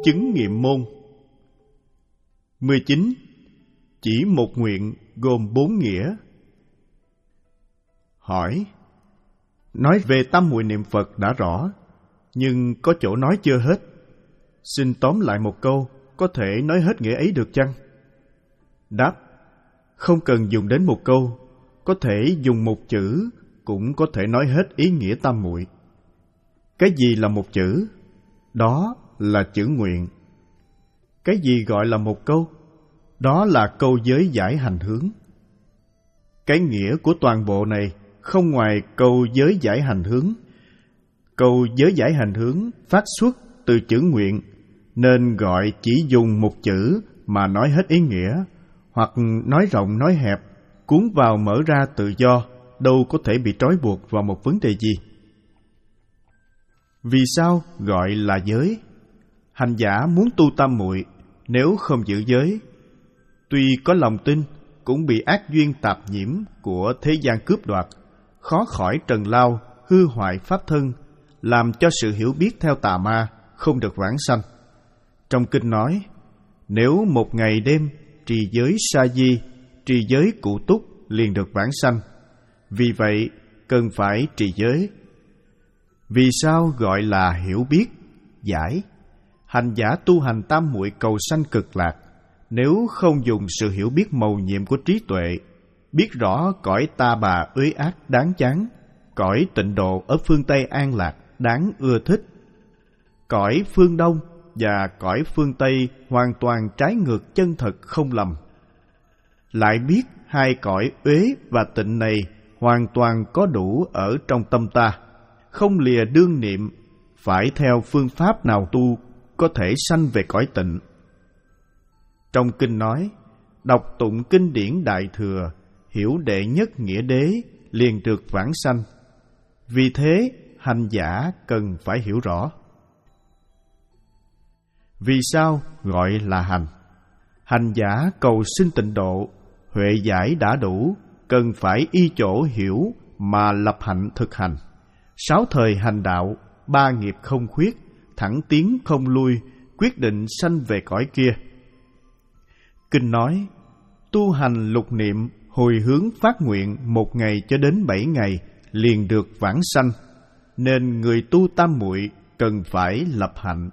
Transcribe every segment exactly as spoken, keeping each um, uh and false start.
Chứng nghiệm môn. mười chín. Chỉ một nguyện gồm bốn nghĩa. Hỏi: nói về tam muội niệm Phật đã rõ, nhưng có chỗ nói chưa hết. Xin tóm lại một câu, có thể nói hết nghĩa ấy được chăng? Đáp: không cần dùng đến một câu, có thể dùng một chữ cũng có thể nói hết ý nghĩa tam muội. Cái gì là một chữ? Đó là chữ nguyện. Cái gì gọi là một câu? Đó là câu giới giải hành hướng. Cái nghĩa của toàn bộ này không ngoài câu giới giải hành hướng. Câu giới giải hành hướng phát xuất từ chữ nguyện, nên gọi chỉ dùng một chữ mà nói hết ý nghĩa, hoặc nói rộng nói hẹp, cuốn vào mở ra tự do, đâu có thể bị trói buộc vào một vấn đề gì. Vì sao gọi là giới? Hành giả muốn tu tam muội, nếu không giữ giới, tuy có lòng tin, cũng bị ác duyên tạp nhiễm của thế gian cướp đoạt, khó khỏi trần lao, hư hoại pháp thân, làm cho sự hiểu biết theo tà ma không được vãng sanh. Trong kinh nói, nếu một ngày đêm trì giới sa di, trì giới cụ túc liền được vãng sanh. Vì vậy cần phải trì giới. Vì sao gọi là hiểu biết, giải? Hành giả tu hành tam muội cầu sanh cực lạc, nếu không dùng sự hiểu biết mầu nhiệm của trí tuệ, biết rõ cõi ta bà uế ác đáng chán, cõi tịnh độ ở phương Tây an lạc đáng ưa thích, cõi phương Đông và cõi phương Tây hoàn toàn trái ngược chân thật không lầm, lại biết hai cõi uế và tịnh này hoàn toàn có đủ ở trong tâm ta, không lìa đương niệm, phải theo phương pháp nào tu có thể sanh về cõi tịnh. Trong kinh nói, đọc tụng kinh điển Đại Thừa, hiểu đệ nhất nghĩa đế, liền được vãng sanh. Vì thế, hành giả cần phải hiểu rõ. Vì sao gọi là hành? Hành giả cầu sinh tịnh độ, huệ giải đã đủ, cần phải y chỗ hiểu mà lập hạnh thực hành. Sáu thời hành đạo, ba nghiệp không khuyết, thẳng tiến không lui, quyết định sanh về cõi kia. Kinh nói, tu hành lục niệm, hồi hướng phát nguyện một ngày cho đến bảy ngày, liền được vãng sanh. Nên người tu tam muội cần phải lập hạnh.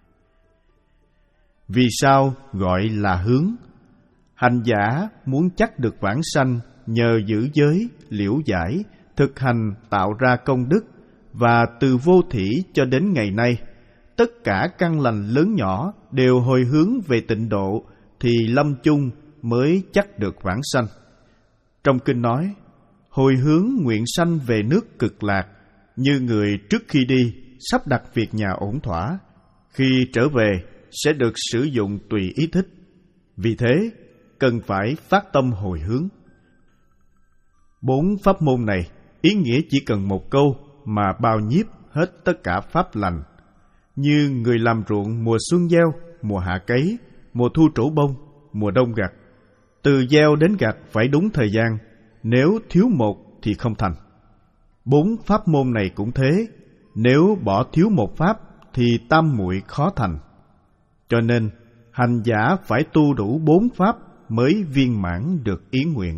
Vì sao gọi là hướng? Hành giả muốn chắc được vãng sanh, nhờ giữ giới, liễu giải, thực hành tạo ra công đức, và từ vô thỉ cho đến ngày nay, tất cả căn lành lớn nhỏ đều hồi hướng về tịnh độ, thì lâm chung mới chắc được vãng sanh. Trong kinh nói, hồi hướng nguyện sanh về nước cực lạc, như người trước khi đi sắp đặt việc nhà ổn thỏa, khi trở về sẽ được sử dụng tùy ý thích. Vì thế, cần phải phát tâm hồi hướng. Bốn pháp môn này, ý nghĩa chỉ cần một câu mà bao nhiếp hết tất cả pháp lành. Như người làm ruộng mùa xuân gieo, mùa hạ cấy, mùa thu trổ bông, mùa đông gặt. Từ gieo đến gặt phải đúng thời gian, nếu thiếu một thì không thành. Bốn pháp môn này cũng thế, nếu bỏ thiếu một pháp thì tam muội khó thành. Cho nên, hành giả phải tu đủ bốn pháp mới viên mãn được ý nguyện.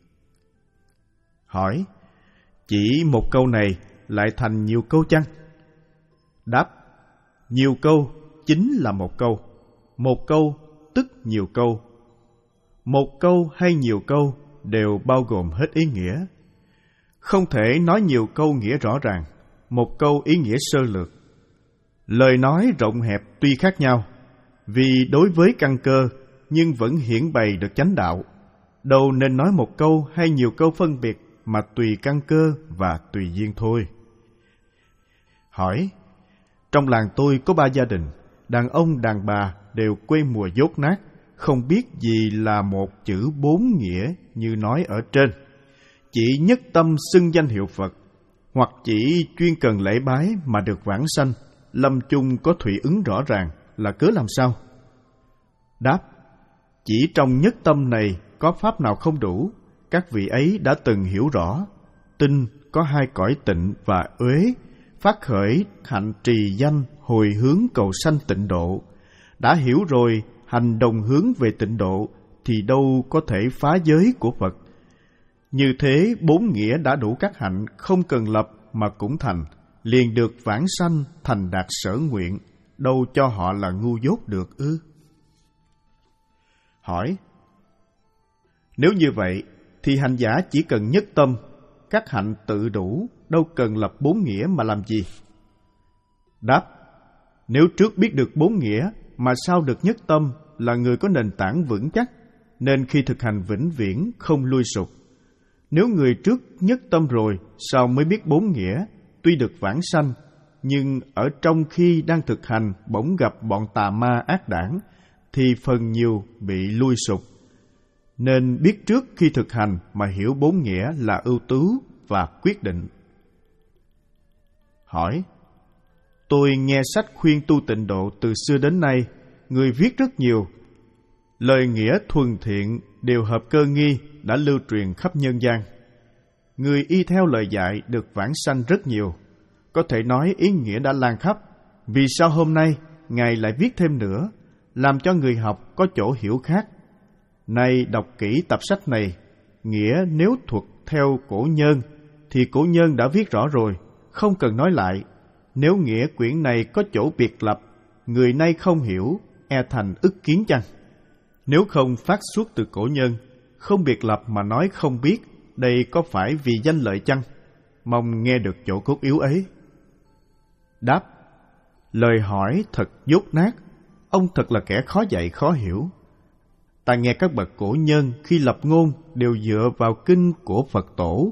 Hỏi, chỉ một câu này lại thành nhiều câu chăng? Đáp, nhiều câu chính là một câu, một câu tức nhiều câu. Một câu hay nhiều câu đều bao gồm hết ý nghĩa. Không thể nói nhiều câu nghĩa rõ ràng, một câu ý nghĩa sơ lược. Lời nói rộng hẹp tuy khác nhau, vì đối với căn cơ nhưng vẫn hiển bày được chánh đạo. Đâu nên nói một câu hay nhiều câu phân biệt, mà tùy căn cơ và tùy duyên thôi. Hỏi, trong làng tôi có ba gia đình, đàn ông đàn bà đều quê mùa dốt nát, không biết gì là một chữ bốn nghĩa như nói ở trên. Chỉ nhất tâm xưng danh hiệu Phật, hoặc chỉ chuyên cần lễ bái mà được vãng sanh, lâm chung có thủy ứng rõ ràng, là cớ làm sao? Đáp, chỉ trong nhất tâm này có pháp nào không đủ, các vị ấy đã từng hiểu rõ, tin có hai cõi tịnh và uế, phát khởi hạnh trì danh hồi hướng cầu sanh tịnh độ, đã hiểu rồi hành đồng hướng về tịnh độ thì đâu có thể phá giới của Phật. Như thế bốn nghĩa đã đủ các hạnh, không cần lập mà cũng thành, liền được vãng sanh thành đạt sở nguyện, đâu cho họ là ngu dốt được ư? Hỏi: nếu như vậy thì hành giả chỉ cần nhất tâm, các hạnh tự đủ, đâu cần lập bốn nghĩa mà làm gì? Đáp: nếu trước biết được bốn nghĩa mà sao được nhất tâm là người có nền tảng vững chắc, nên khi thực hành vĩnh viễn không lui sụp. Nếu người trước nhất tâm rồi, sao mới biết bốn nghĩa, tuy được vãng sanh, nhưng ở trong khi đang thực hành bỗng gặp bọn tà ma ác đảng, thì phần nhiều bị lui sụp. Nên biết trước khi thực hành mà hiểu bốn nghĩa là ưu tú và quyết định. Hỏi: tôi nghe sách khuyên tu tịnh độ từ xưa đến nay, người viết rất nhiều. Lời nghĩa thuần thiện đều hợp cơ nghi đã lưu truyền khắp nhân gian. Người y theo lời dạy được vãng sanh rất nhiều. Có thể nói ý nghĩa đã lan khắp. Vì sao hôm nay Ngài lại viết thêm nữa, làm cho người học có chỗ hiểu khác? Nay đọc kỹ tập sách này, nghĩa nếu thuật theo cổ nhân thì cổ nhân đã viết rõ rồi, không cần nói lại. Nếu nghĩa quyển này có chỗ biệt lập, người nay không hiểu, e thành ức kiến chăng? Nếu không phát xuất từ cổ nhân, không biệt lập mà nói không biết, đây có phải vì danh lợi chăng? Mong nghe được chỗ cốt yếu ấy. Đáp: lời hỏi thật dốt nát, ông thật là kẻ khó dạy khó hiểu. Ta nghe các bậc cổ nhân khi lập ngôn đều dựa vào kinh của Phật Tổ.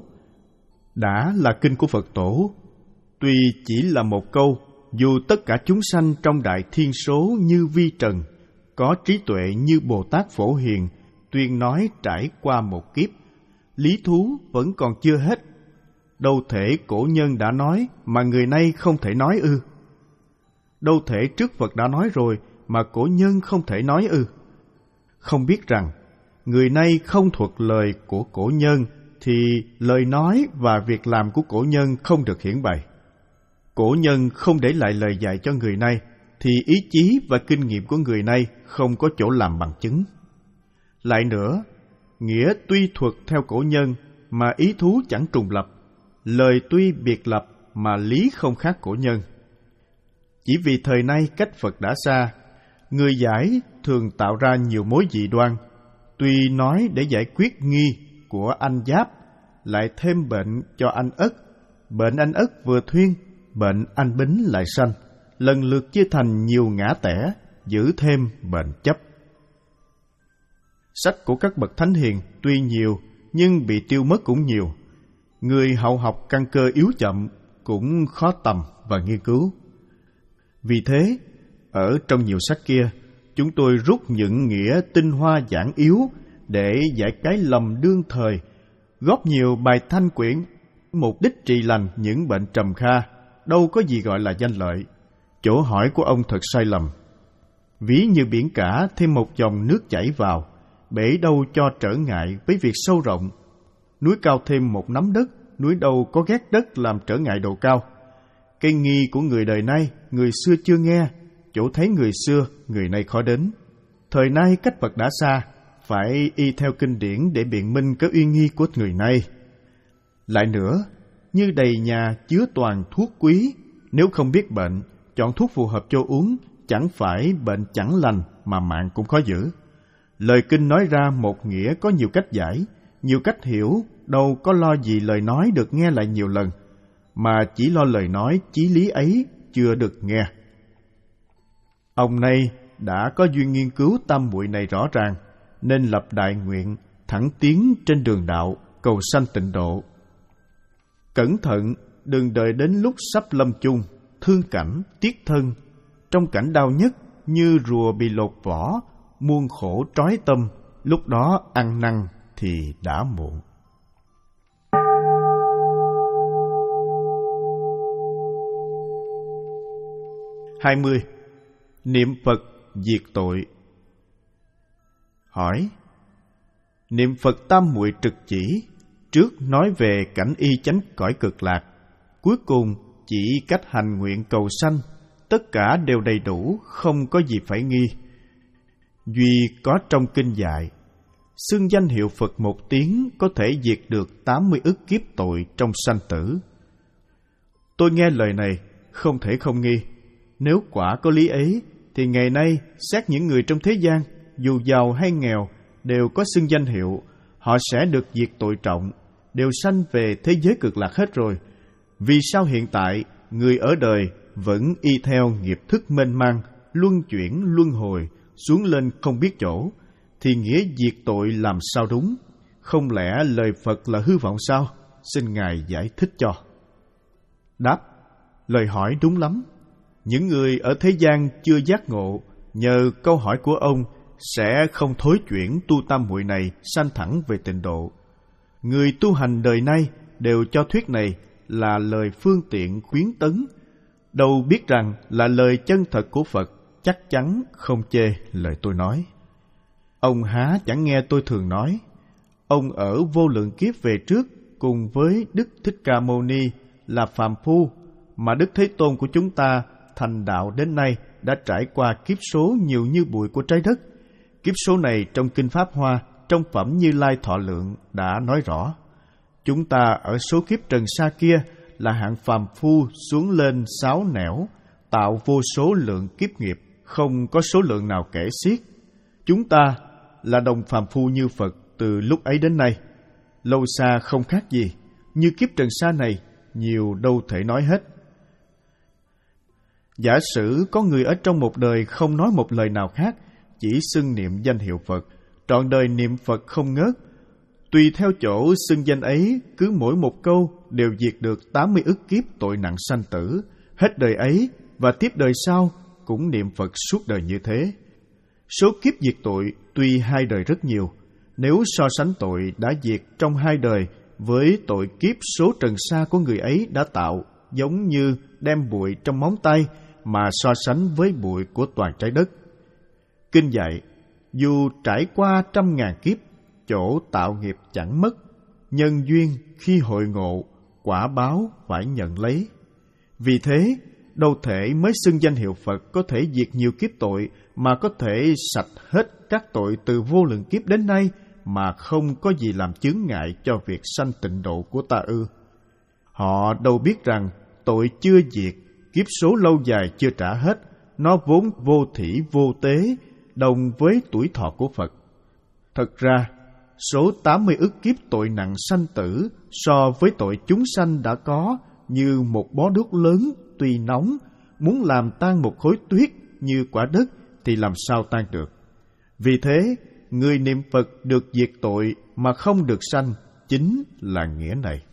Đã là kinh của Phật Tổ, tuy chỉ là một câu, dù tất cả chúng sanh trong đại thiên số như vi trần, có trí tuệ như Bồ Tát Phổ Hiền, tuyên nói trải qua một kiếp, lý thú vẫn còn chưa hết. Đâu thể cổ nhân đã nói mà người nay không thể nói ư? Đâu thể trước Phật đã nói rồi mà cổ nhân không thể nói ư? Không biết rằng, người nay không thuật lời của cổ nhân, thì lời nói và việc làm của cổ nhân không được hiển bày. Cổ nhân không để lại lời dạy cho người nay, thì ý chí và kinh nghiệm của người nay không có chỗ làm bằng chứng. Lại nữa, nghĩa tuy thuật theo cổ nhân mà ý thú chẳng trùng lập, lời tuy biệt lập mà lý không khác cổ nhân. Chỉ vì thời nay cách Phật đã xa, người giải thường tạo ra nhiều mối dị đoan, tuy nói để giải quyết nghi của anh Giáp, lại thêm bệnh cho anh Ất. Bệnh anh Ất vừa thuyên, bệnh anh Bính lại sanh, lần lượt chia thành nhiều ngã tẻ, giữ thêm bệnh chấp. Sách của các bậc thánh hiền tuy nhiều, nhưng bị tiêu mất cũng nhiều. Người hậu học căn cơ yếu chậm, cũng khó tầm và nghiên cứu. Vì thế, ở trong nhiều sách kia, chúng tôi rút những nghĩa tinh hoa giản yếu để giải cái lầm đương thời, góp nhiều bài thanh quyển, mục đích trị lành những bệnh trầm kha, đâu có gì gọi là danh lợi. Chỗ hỏi của ông thật sai lầm. Ví như biển cả thêm một dòng nước chảy vào, bể đâu cho trở ngại với việc sâu rộng. Núi cao thêm một nắm đất, núi đâu có ghét đất làm trở ngại độ cao. Cây nghi của người đời nay, người xưa chưa nghe, chỗ thấy người xưa, người nay khó đến. Thời nay cách Phật đã xa, phải y theo kinh điển để biện minh cái uy nghi của người nay. Lại nữa, như đầy nhà chứa toàn thuốc quý, nếu không biết bệnh, chọn thuốc phù hợp cho uống, chẳng phải bệnh chẳng lành mà mạng cũng khó giữ. Lời kinh nói ra một nghĩa có nhiều cách giải, nhiều cách hiểu, đâu có lo gì lời nói được nghe lại nhiều lần, mà chỉ lo lời nói chí lý ấy chưa được nghe. Ông này đã có duyên nghiên cứu tam muội này rõ ràng, nên lập đại nguyện, thẳng tiến trên đường đạo, cầu sanh tịnh độ. Cẩn thận, đừng đợi đến lúc sắp lâm chung, thương cảnh, tiếc thân, trong cảnh đau nhất như rùa bị lột vỏ, muôn khổ trói tâm, lúc đó ăn năn thì đã muộn. hai mươi. Niệm Phật diệt tội. Hỏi: niệm Phật tam muội trực chỉ, trước nói về cảnh y chánh cõi cực lạc, cuối cùng chỉ cách hành nguyện cầu sanh, tất cả đều đầy đủ, không có gì phải nghi. Duy có trong kinh dạy, xưng danh hiệu Phật một tiếng có thể diệt được tám mươi ức kiếp tội trong sanh tử. Tôi nghe lời này, không thể không nghi. Nếu quả có lý ấy, thì ngày nay xét những người trong thế gian, dù giàu hay nghèo, đều có xưng danh hiệu, họ sẽ được diệt tội trọng, đều sanh về thế giới cực lạc hết rồi. Vì sao hiện tại người ở đời vẫn y theo nghiệp thức mênh mang, luân chuyển luân hồi, xuống lên không biết chỗ, thì nghĩa diệt tội làm sao đúng? Không lẽ lời Phật là hư vọng sao? Xin Ngài giải thích cho. Đáp: lời hỏi đúng lắm. Những người ở thế gian chưa giác ngộ, nhờ câu hỏi của ông sẽ không thối chuyển tu tam muội này sanh thẳng về tịnh độ. Người tu hành đời nay đều cho thuyết này là lời phương tiện khuyến tấn, đâu biết rằng là lời chân thật của Phật, chắc chắn không chê lời tôi nói. Ông há chẳng nghe tôi thường nói, ông ở vô lượng kiếp về trước cùng với Đức Thích Ca Mâu Ni là phàm phu, mà Đức Thế Tôn của chúng ta thành đạo đến nay đã trải qua kiếp số nhiều như bụi của trái đất. Kiếp số này trong Kinh Pháp Hoa, trong phẩm Như Lai Thọ Lượng đã nói rõ. Chúng ta ở số kiếp trần xa kia là hạng phàm phu xuống lên sáu nẻo, tạo vô số lượng kiếp nghiệp, không có số lượng nào kể xiết. Chúng ta là đồng phàm phu như Phật từ lúc ấy đến nay, lâu xa không khác gì, như kiếp trần xa này, nhiều đâu thể nói hết. Giả sử có người ở trong một đời không nói một lời nào khác, chỉ xưng niệm danh hiệu Phật, trọn đời niệm Phật không ngớt. Tùy theo chỗ xưng danh ấy, cứ mỗi một câu đều diệt được tám mươi ức kiếp tội nặng sanh tử. Hết đời ấy và tiếp đời sau cũng niệm Phật suốt đời như thế. Số kiếp diệt tội tuy hai đời rất nhiều, nếu so sánh tội đã diệt trong hai đời với tội kiếp số trần sa của người ấy đã tạo, giống như đem bụi trong móng tay mà so sánh với bụi của toàn trái đất. Kinh dạy, dù trải qua trăm ngàn kiếp, chỗ tạo nghiệp chẳng mất, nhân duyên khi hội ngộ, quả báo phải nhận lấy. Vì thế, đâu thể mới xưng danh hiệu Phật có thể diệt nhiều kiếp tội, mà có thể sạch hết các tội từ vô lượng kiếp đến nay, mà không có gì làm chướng ngại cho việc sanh tịnh độ của ta ư? Họ đâu biết rằng tội chưa diệt, kiếp số lâu dài chưa trả hết, nó vốn vô thỉ vô tế, đồng với tuổi thọ của Phật. Thật ra, số tám mươi ức kiếp tội nặng sanh tử so với tội chúng sanh đã có như một bó đuốc lớn tuy nóng, muốn làm tan một khối tuyết như quả đất thì làm sao tan được. Vì thế, người niệm Phật được diệt tội mà không được sanh, chính là nghĩa này.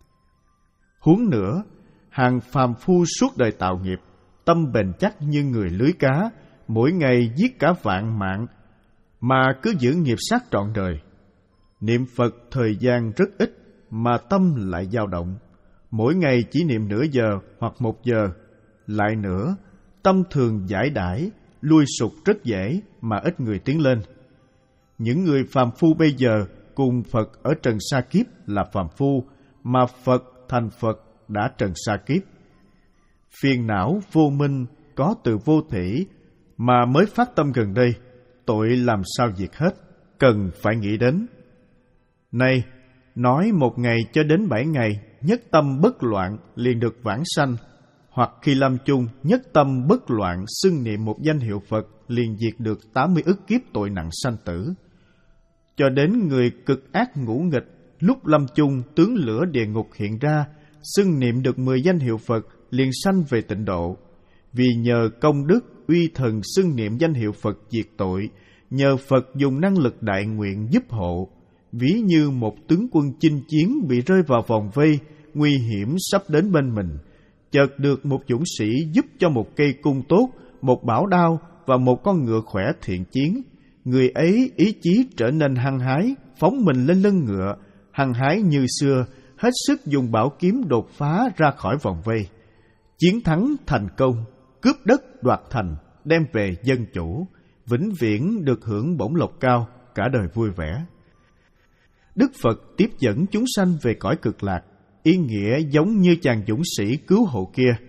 Huống nữa, hàng phàm phu suốt đời tạo nghiệp, tâm bền chắc như người lưới cá, mỗi ngày giết cả vạn mạng, mà cứ giữ nghiệp sát trọn đời. Niệm Phật thời gian rất ít, mà tâm lại dao động. Mỗi ngày chỉ niệm nửa giờ hoặc một giờ, lại nữa, tâm thường giải đãi, lui sụt rất dễ mà ít người tiến lên. Những người phàm phu bây giờ cùng Phật ở trần sa kiếp là phàm phu, mà Phật thành Phật đã trần sa kiếp. Phiền não vô minh có từ vô thỉ, mà mới phát tâm gần đây, tội làm sao diệt hết, cần phải nghĩ đến. Này, nói một ngày cho đến bảy ngày, nhất tâm bất loạn liền được vãng sanh, hoặc khi lâm chung nhất tâm bất loạn xưng niệm một danh hiệu Phật liền diệt được tám mươi ức kiếp tội nặng sanh tử. Cho đến người cực ác ngũ nghịch, lúc lâm chung tướng lửa địa ngục hiện ra, xưng niệm được mười danh hiệu Phật liền sanh về tịnh độ. Vì nhờ công đức uy thần xưng niệm danh hiệu Phật diệt tội, nhờ Phật dùng năng lực đại nguyện giúp hộ, ví như một tướng quân chinh chiến bị rơi vào vòng vây, nguy hiểm sắp đến bên mình, chợt được một dũng sĩ giúp cho một cây cung tốt, một bảo đao và một con ngựa khỏe thiện chiến. Người ấy ý chí trở nên hăng hái, phóng mình lên lưng ngựa, hăng hái như xưa, hết sức dùng bảo kiếm đột phá ra khỏi vòng vây. Chiến thắng thành công, cướp đất đoạt thành, đem về dân chủ, vĩnh viễn được hưởng bổng lộc cao, cả đời vui vẻ. Đức Phật tiếp dẫn chúng sanh về cõi cực lạc, ý nghĩa giống như chàng dũng sĩ cứu hộ kia.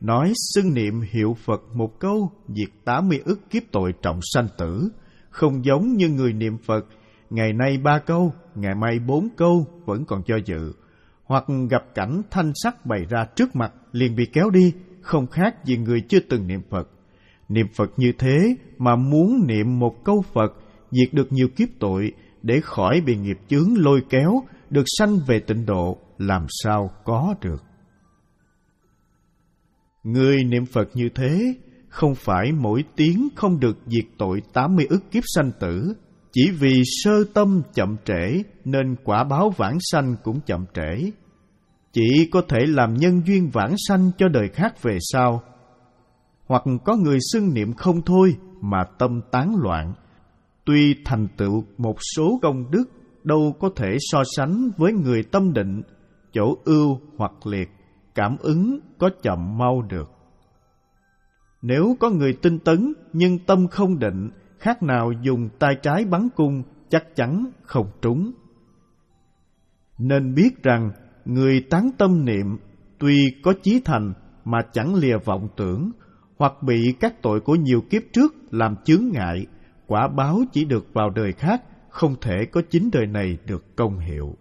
nói xưng niệm hiệu Phật một câu diệt tám mươi ức kiếp tội trọng sanh tử, không giống như người niệm Phật ngày nay ba câu, ngày mai bốn câu vẫn còn do dự, hoặc gặp cảnh thanh sắc bày ra trước mặt liền bị kéo đi, không khác gì người chưa từng niệm Phật. Niệm Phật như thế mà muốn niệm một câu Phật diệt được nhiều kiếp tội để khỏi bị nghiệp chướng lôi kéo, được sanh về tịnh độ, làm sao có được. Người niệm Phật như thế không phải mỗi tiếng không được diệt tội tám mươi ức kiếp sanh tử, chỉ vì sơ tâm chậm trễ nên quả báo vãng sanh cũng chậm trễ. Chỉ có thể làm nhân duyên vãng sanh cho đời khác về sau. Hoặc có người xưng niệm không thôi mà tâm tán loạn, tuy thành tựu một số công đức, đâu có thể so sánh với người tâm định, chỗ ưu hoặc liệt, cảm ứng có chậm mau được. Nếu có người tinh tấn nhưng tâm không định, khác nào dùng tay trái bắn cung, chắc chắn không trúng. Nên biết rằng người tán tâm niệm tuy có chí thành mà chẳng lìa vọng tưởng, hoặc bị các tội của nhiều kiếp trước làm chướng ngại, quả báo chỉ được vào đời khác, không thể có chính đời này được công hiệu.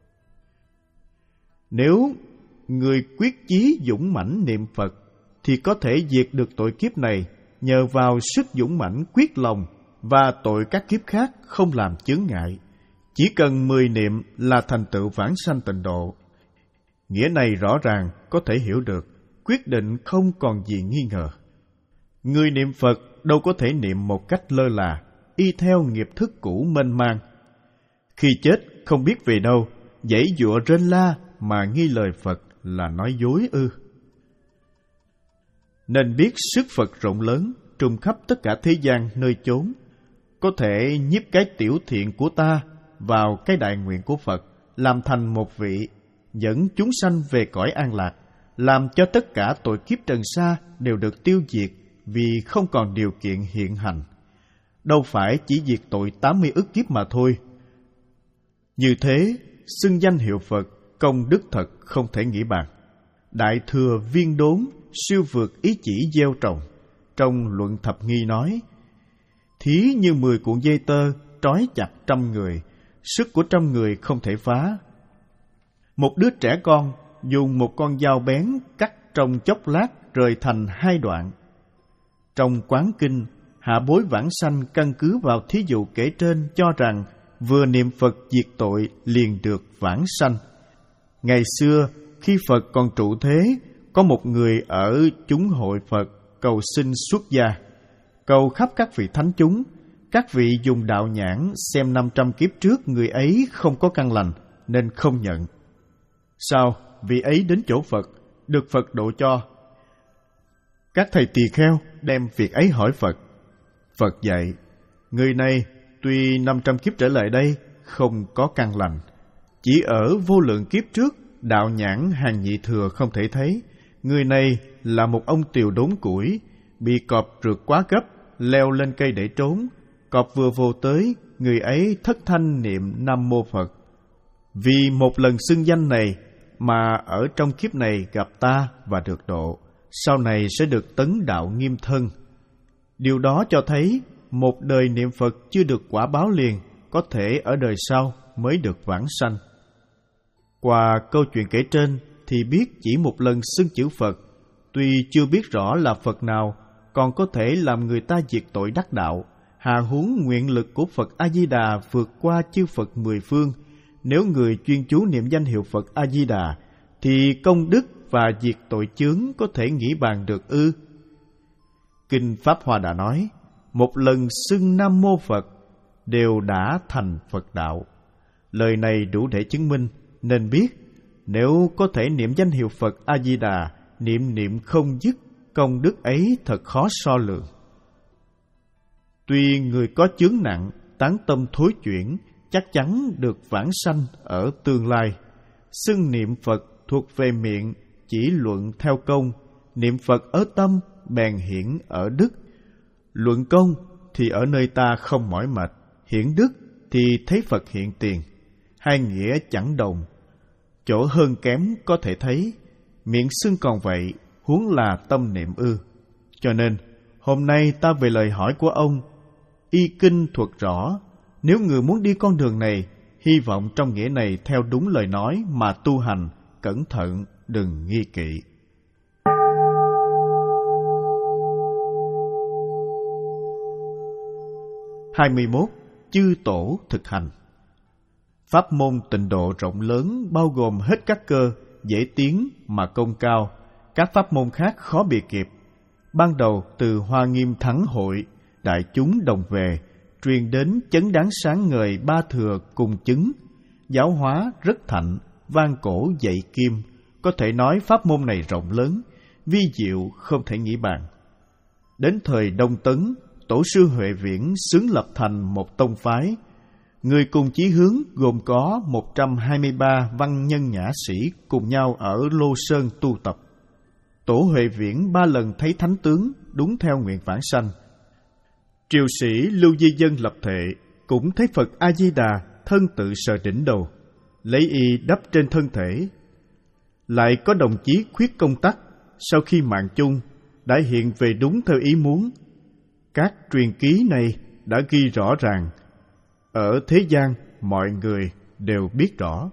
Nếu người quyết chí dũng mãnh niệm Phật thì có thể diệt được tội kiếp này nhờ vào sức dũng mãnh quyết lòng, và tội các kiếp khác không làm chướng ngại. Chỉ cần mười niệm là thành tựu vãng sanh tịnh độ. Nghĩa này rõ ràng có thể hiểu được, quyết định không còn gì nghi ngờ. Người niệm Phật đâu có thể niệm một cách lơ là, y theo nghiệp thức cũ mênh mang. Khi chết không biết về đâu, giãy giụa rên la mà nghi lời Phật là nói dối ư? Nên biết sức Phật rộng lớn, trùm khắp tất cả thế gian nơi chốn, có thể nhiếp cái tiểu thiện của ta vào cái đại nguyện của Phật, làm thành một vị, dẫn chúng sanh về cõi an lạc, làm cho tất cả tội kiếp trần sa đều được tiêu diệt vì không còn điều kiện hiện hành. Đâu phải chỉ diệt tội tám mươi ức kiếp mà thôi. Như thế, xưng danh hiệu Phật, công đức thật không thể nghĩ bàn. Đại thừa viên đốn, siêu vượt ý chỉ gieo trồng. Trong luận thập nghi nói, thí như mười cuộn dây tơ trói chặt trăm người, sức của trăm người không thể phá. Một đứa trẻ con dùng một con dao bén cắt trong chốc lát rời thành hai đoạn. Trong Quán Kinh, hạ bối vãng sanh căn cứ vào thí dụ kể trên cho rằng vừa niệm Phật diệt tội liền được vãng sanh. Ngày xưa, khi Phật còn trụ thế, có một người ở chúng hội Phật cầu xin xuất gia, cầu khắp các vị thánh chúng. Các vị dùng đạo nhãn xem năm trăm kiếp trước người ấy không có căn lành nên không nhận. Sau, vị ấy đến chỗ Phật, được Phật độ cho. Các thầy tỳ kheo đem việc ấy hỏi Phật. Phật dạy, người này tuy năm trăm kiếp trở lại đây không có căn lành, chỉ ở vô lượng kiếp trước đạo nhãn hàng nhị thừa không thể thấy. Người này là một ông tiều đốn củi, bị cọp rượt quá gấp, leo lên cây để trốn. Cọp vừa vô tới, người ấy thất thanh niệm Nam Mô Phật. Vì một lần xưng danh này mà ở trong kiếp này gặp ta và được độ, sau này sẽ được tấn đạo nghiêm thân. Điều đó cho thấy một đời niệm Phật chưa được quả báo liền, có thể ở đời sau mới được vãng sanh. Qua câu chuyện kể trên thì biết chỉ một lần xưng chữ Phật, tuy chưa biết rõ là Phật nào, còn có thể làm người ta diệt tội đắc đạo. Hà huống nguyện lực của Phật A-di-đà vượt qua chư Phật mười phương. Nếu người chuyên chú niệm danh hiệu Phật A-di-đà, thì công đức và diệt tội chướng có thể nghĩ bàn được ư? Kinh Pháp Hoa đã nói, một lần xưng Nam Mô Phật đều đã thành Phật đạo. Lời này đủ để chứng minh, nên biết nếu có thể niệm danh hiệu Phật A-di-đà, niệm niệm không dứt, công đức ấy thật khó so lượng. Tuy người có chướng nặng, tán tâm thối chuyển, chắc chắn được vãng sanh ở tương lai. Xưng niệm Phật thuộc về miệng, chỉ luận theo công. Niệm Phật ở tâm, bèn hiển ở đức. Luận công thì ở nơi ta không mỏi mệt, hiển đức thì thấy Phật hiện tiền. Hai nghĩa chẳng đồng, chỗ hơn kém có thể thấy. Miệng xưng còn vậy, huống là tâm niệm ư? Cho nên, hôm nay ta về lời hỏi của ông, y kinh thuật rõ, nếu người muốn đi con đường này, hy vọng trong nghĩa này theo đúng lời nói mà tu hành, cẩn thận, đừng nghi kỵ. hai mươi mốt. Chư tổ thực hành. Pháp môn tịnh độ rộng lớn bao gồm hết các cơ, dễ tiến mà công cao, các pháp môn khác khó bì kịp. Ban đầu từ Hoa Nghiêm Thắng Hội, đại chúng đồng về, truyền đến chấn đáng sáng ngời ba thừa cùng chứng, giáo hóa rất thạnh, vang cổ dậy kim, có thể nói pháp môn này rộng lớn, vi diệu không thể nghĩ bàn. Đến thời Đông Tấn, Tổ sư Huệ Viễn xướng lập thành một tông phái. Người cùng chí hướng gồm có một trăm hai mươi ba văn nhân nhã sĩ cùng nhau ở Lô Sơn tu tập. Tổ Huệ Viễn ba lần thấy thánh tướng, đúng theo nguyện vãng sanh. Triều sĩ Lưu Di Dân lập thệ, cũng thấy Phật A-di-đà thân tự sờ đỉnh đầu, lấy y đắp trên thân thể. Lại có đồng chí Khuyết Công Tắc, sau khi mạng chung, đã hiện về đúng theo ý muốn. Các truyền ký này đã ghi rõ ràng, ở thế gian mọi người đều biết rõ.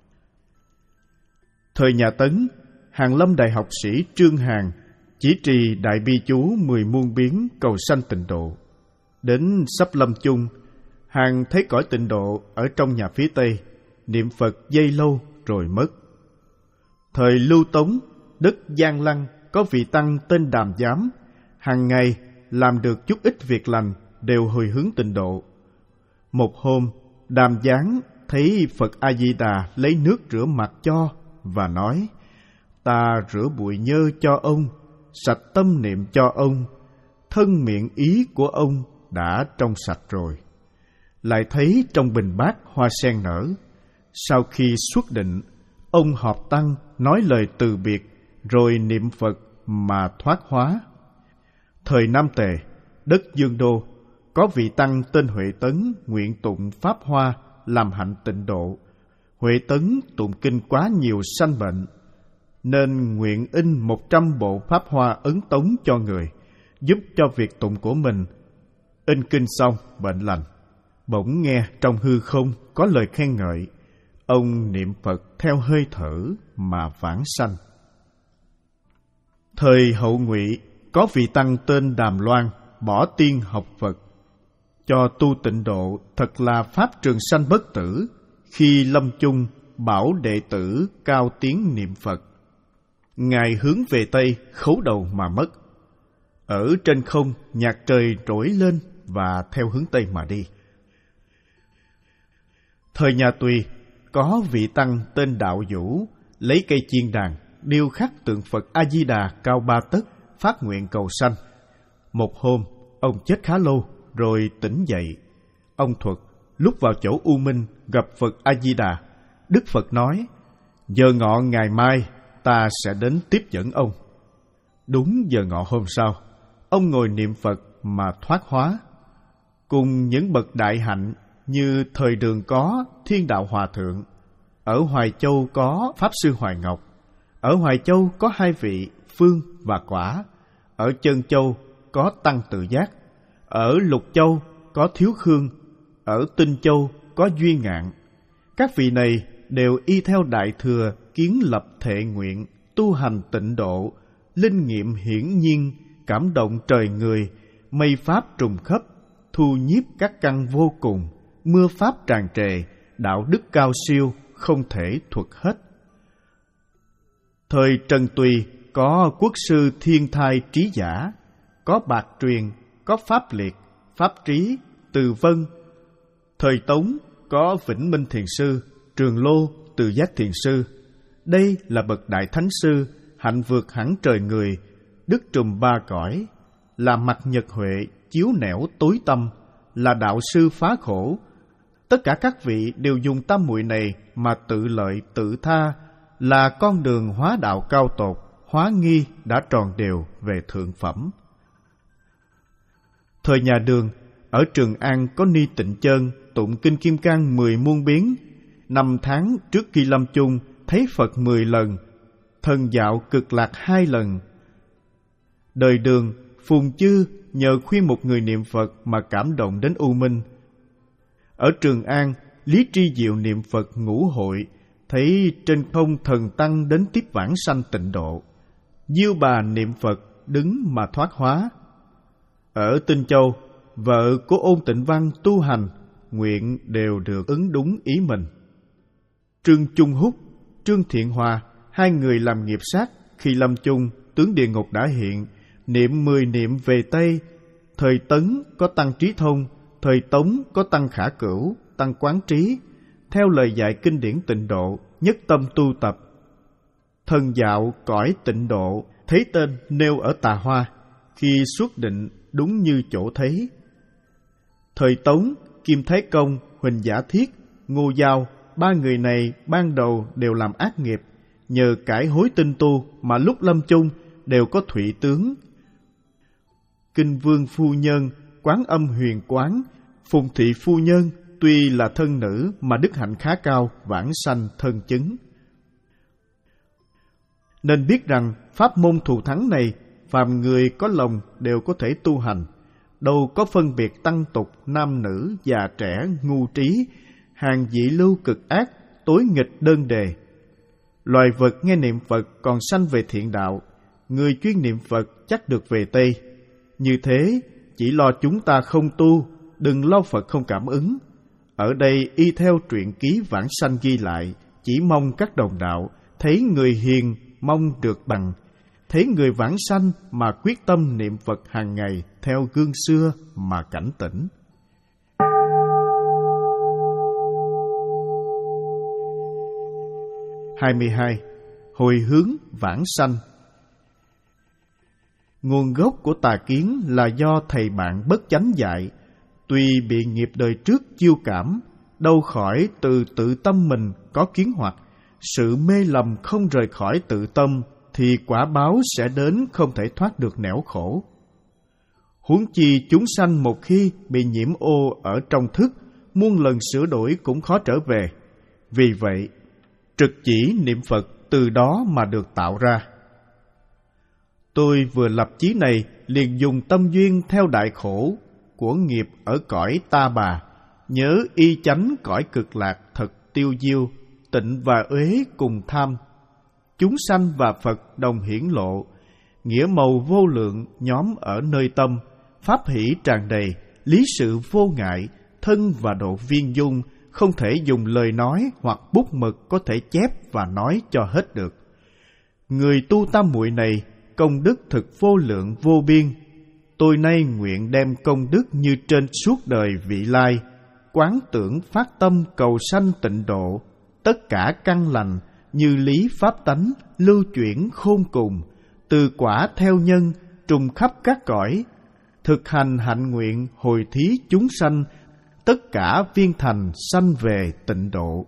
Thời nhà Tấn, Hàn Lâm đại học sĩ Trương Hàn chỉ trì đại bi chú mười muôn biến cầu sanh tịnh độ. Đến sắp lâm chung, Hàn thấy cõi tịnh độ ở trong nhà phía Tây, niệm Phật dây lâu rồi mất. Thời Lưu Tống, đất Giang Lăng có vị tăng tên Đàm Giám, hàng ngày làm được chút ít việc lành đều hồi hướng tịnh độ. Một hôm, Đàm Giám thấy Phật A-di-đà lấy nước rửa mặt cho và nói: ta rửa bụi nhơ cho ông, sạch tâm niệm cho ông, thân miệng ý của ông đã trong sạch rồi. Lại thấy trong bình bát hoa sen nở. Sau khi xuất định, ông họp tăng nói lời từ biệt, rồi niệm Phật mà thoát hóa. Thời Nam Tề, đất Dương Đô, có vị tăng tên Huệ Tấn nguyện tụng Pháp Hoa làm hạnh tịnh độ. Huệ Tấn tụng kinh quá nhiều sanh bệnh, nên nguyện in một trăm bộ Pháp Hoa ấn tống cho người, giúp cho việc tụng của mình. In kinh xong, bệnh lành. Bỗng nghe trong hư không có lời khen ngợi. Ông niệm Phật theo hơi thở mà vãng sanh. Thời Hậu Ngụy, có vị tăng tên Đàm Loan bỏ tiên học Phật, cho tu tịnh độ thật là pháp trường sanh bất tử. Khi lâm chung, bảo đệ tử cao tiếng niệm Phật. Ngài hướng về Tây, khấu đầu mà mất. Ở trên không, nhạc trời trỗi lên và theo hướng Tây mà đi. Thời nhà Tùy, có vị tăng tên Đạo Vũ lấy cây chiên đàn điêu khắc tượng Phật A-di-đà cao ba tấc, phát nguyện cầu sanh. Một hôm, ông chết khá lâu rồi tỉnh dậy. Ông thuật lúc vào chỗ U Minh gặp Phật A-di-đà. Đức Phật nói: giờ ngọ ngày mai ta sẽ đến tiếp dẫn ông. Đúng giờ ngọ hôm sau, ông ngồi niệm Phật mà thoát hóa. Cùng những bậc đại hạnh như thời Đường có Thiên Đạo Hòa Thượng, ở Hoài Châu có Pháp Sư Hoài Ngọc, ở Hoài Châu có hai vị Phương và Quả, ở Chân Châu có Tăng Tự Giác, ở Lục Châu có Thiếu Khương, ở Tinh Châu có Duy Ngạn. Các vị này đều y theo Đại Thừa kiến lập thệ nguyện, tu hành tịnh độ, linh nghiệm hiển nhiên, cảm động trời người, mây pháp trùng khắp, thu nhiếp các căn vô cùng, mưa pháp tràn trề, đạo đức cao siêu, không thể thuật hết. Thời Trần Tùy có Quốc sư Thiên Thai Trí Giả, có Bạc Truyền, có Pháp Liệt, Pháp Trí, Từ Vân. Thời Tống có Vĩnh Minh Thiền Sư, Trường Lô, Từ Giác Thiền Sư. Đây là bậc đại thánh sư, hạnh vượt hẳn trời người, đức trùm ba cõi, là mặt nhật huệ chiếu nẻo tối tâm, là đạo sư phá khổ. Tất cả các vị đều dùng tam muội này mà tự lợi tự tha, là con đường hóa đạo cao tột, hóa nghi đã tròn đều về thượng phẩm. Thời nhà Đường, ở Trường An có Ni Tịnh Chơn tụng kinh Kim Cang mười muôn biến. Năm tháng trước khi lâm chung thấy Phật mười lần, thần dạo cực lạc hai lần, Đời Đường, Phùng Chư nhờ khuyên một người niệm Phật mà cảm động đến u minh. Ở Trường An, Lý Tri Diệu niệm Phật ngũ hội, thấy trên không thần tăng đến tiếp vãng sanh tịnh độ. Diêu Bà niệm Phật đứng mà thoát hóa. Ở Tinh Châu, vợ của Ôn Tịnh Văn tu hành, nguyện đều được ứng đúng ý mình. Trương Trung Húc, Trương Thiện Hòa, hai người làm nghiệp sát, khi lâm chung, tướng địa ngục đã hiện, niệm mười niệm về Tây. Thời Tấn có Tăng Trí Thông, thời Tống có Tăng Khả Cửu, Tăng Quán Trí, theo lời dạy kinh điển Tịnh Độ, nhất tâm tu tập. Thần dạo cõi Tịnh Độ, thấy tên nêu ở Tà Hoa, khi xuất định đúng như chỗ thấy. Thời Tống, Kim Thái Công, Huỳnh Giả Thiết, Ngô Giao, ba người này ban đầu đều làm ác nghiệp, nhờ cải hối tinh tu mà lúc lâm chung đều có thụy tướng. Kinh Vương Phu Nhân, Quán Âm Huyền Quán, Phùng Thị Phu Nhân tuy là thân nữ mà đức hạnh khá cao, vãng sanh thân chứng. Nên biết rằng pháp môn thù thắng này, phàm người có lòng đều có thể tu hành, đâu có phân biệt tăng tục, nam nữ, già trẻ, ngu trí, hàng dị lưu cực ác, tối nghịch đơn đề. Loài vật nghe niệm Phật còn sanh về thiện đạo, người chuyên niệm Phật chắc được về Tây. Như thế, chỉ lo chúng ta không tu, đừng lo Phật không cảm ứng. Ở đây y theo truyện ký vãng sanh ghi lại, chỉ mong các đồng đạo thấy người hiền mong được bằng, thấy người vãng sanh mà quyết tâm niệm Phật hàng ngày theo gương xưa mà cảnh tỉnh. hai mươi hai. Hồi hướng vãng sanh. Nguồn gốc của tà kiến là do thầy bạn bất chánh dạy. Tuy bị nghiệp đời trước chiêu cảm, đâu khỏi từ tự tâm mình có kiến hoặc, sự mê lầm không rời khỏi tự tâm, thì quả báo sẽ đến không thể thoát được nẻo khổ. Huống chi chúng sanh một khi bị nhiễm ô ở trong thức, muôn lần sửa đổi cũng khó trở về. Vì vậy, trực chỉ niệm Phật từ đó mà được tạo ra. Tôi vừa lập chí này liền dùng tâm duyên theo đại khổ của nghiệp ở cõi Ta Bà, nhớ y chánh cõi cực lạc thật tiêu diêu, tịnh và uế cùng tham. Chúng sanh và Phật đồng hiển lộ, nghĩa màu vô lượng nhóm ở nơi tâm, pháp hỷ tràn đầy, lý sự vô ngại, thân và độ viên dung, không thể dùng lời nói hoặc bút mực có thể chép và nói cho hết được. Người tu tam muội này, công đức thực vô lượng vô biên. Tôi nay nguyện đem công đức như trên suốt đời vị lai, quán tưởng phát tâm cầu sanh tịnh độ, tất cả căn lành như lý pháp tánh lưu chuyển khôn cùng, từ quả theo nhân trùng khắp các cõi, thực hành hạnh nguyện hồi thí chúng sanh, tất cả viên thành sanh về tịnh độ.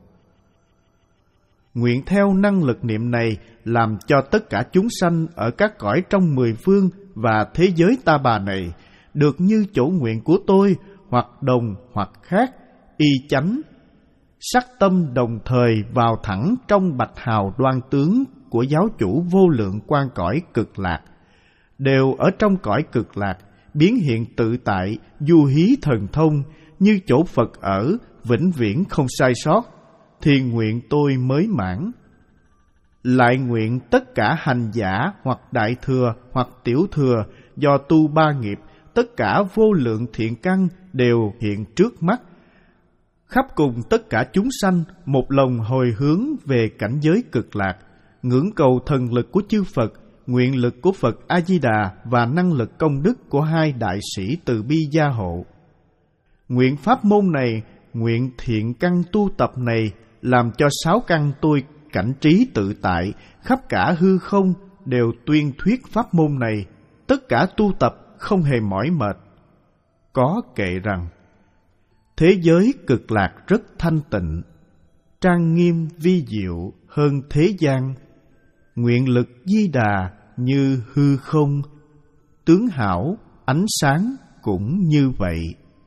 Nguyện theo năng lực niệm này làm cho tất cả chúng sanh ở các cõi trong mười phương và thế giới Ta Bà này được như chỗ nguyện của tôi, hoặc đồng hoặc khác, y chánh, sắc tâm đồng thời vào thẳng trong bạch hào đoan tướng của giáo chủ vô lượng quan cõi cực lạc, đều ở trong cõi cực lạc, biến hiện tự tại, du hí thần thông, như chỗ Phật ở, vĩnh viễn không sai sót, thì nguyện tôi mới mãn. Lại nguyện tất cả hành giả hoặc đại thừa hoặc tiểu thừa do tu ba nghiệp, tất cả vô lượng thiện căn đều hiện trước mắt, khắp cùng tất cả chúng sanh một lòng hồi hướng về cảnh giới cực lạc, ngưỡng cầu thần lực của chư Phật, nguyện lực của Phật A-di-đà và năng lực công đức của hai đại sĩ từ bi gia hộ. Nguyện pháp môn này, nguyện thiện căn tu tập này làm cho sáu căn tôi cảnh trí tự tại, khắp cả hư không đều tuyên thuyết pháp môn này, tất cả tu tập không hề mỏi mệt. Có kệ rằng, thế giới cực lạc rất thanh tịnh, trang nghiêm vi diệu hơn thế gian, nguyện lực Di Đà như hư không, tướng hảo ánh sáng cũng như vậy.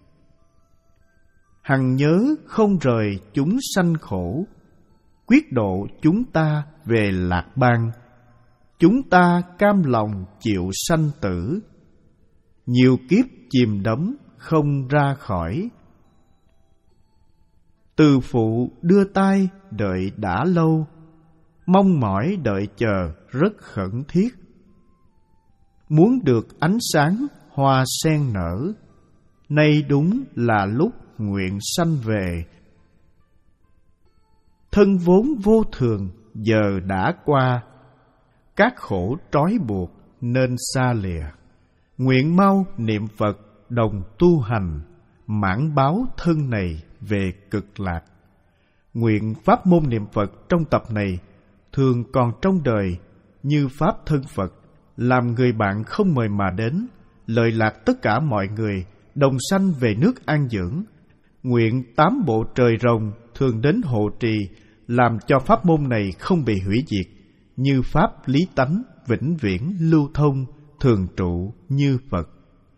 Hằng nhớ không rời chúng sanh khổ, quyết độ chúng ta về lạc bang, chúng ta cam lòng chịu sanh tử, nhiều kiếp chìm đắm không ra khỏi. Từ phụ đưa tay đợi đã lâu, mong mỏi đợi chờ rất khẩn thiết. Muốn được ánh sáng hoa sen nở, nay đúng là lúc nguyện sanh về. Thân vốn vô thường giờ đã qua, các khổ trói buộc nên xa lìa. Nguyện mau niệm Phật đồng tu hành, mãn báo thân này về cực lạc. Nguyện pháp môn niệm Phật trong tập này thường còn trong đời như pháp thân Phật, làm người bạn không mời mà đến, lợi lạc tất cả mọi người, đồng sanh về nước an dưỡng. Nguyện tám bộ trời rồng thường đến hộ trì, làm cho pháp môn này không bị hủy diệt, như pháp lý tánh vĩnh viễn lưu thông, thường trụ như Phật.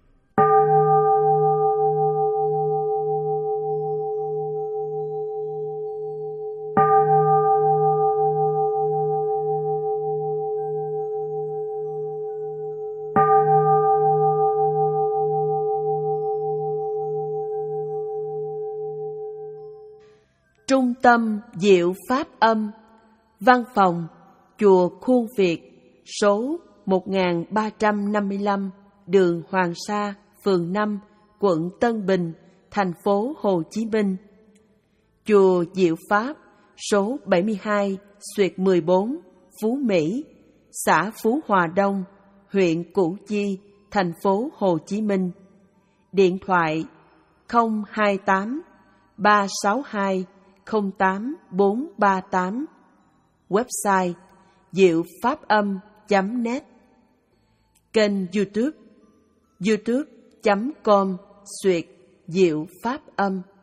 Trung tâm Diệu Pháp Âm, Văn phòng Chùa Khuôn Việt, số một nghìn ba trăm năm mươi lăm, đường Hoàng Sa, phường năm, quận Tân Bình, thành phố Hồ Chí Minh. Chùa Diệu Pháp, số bảy mươi hai, xuyệt mười bốn, Phú Mỹ, xã Phú Hòa Đông, huyện Củ Chi, thành phố Hồ Chí Minh. Điện thoại không hai tám ba sáu hai không tám bốn ba tám. Website diệu pháp âm chấm net. Kênh YouTube youtube chấm com xuyệt diệu pháp âm.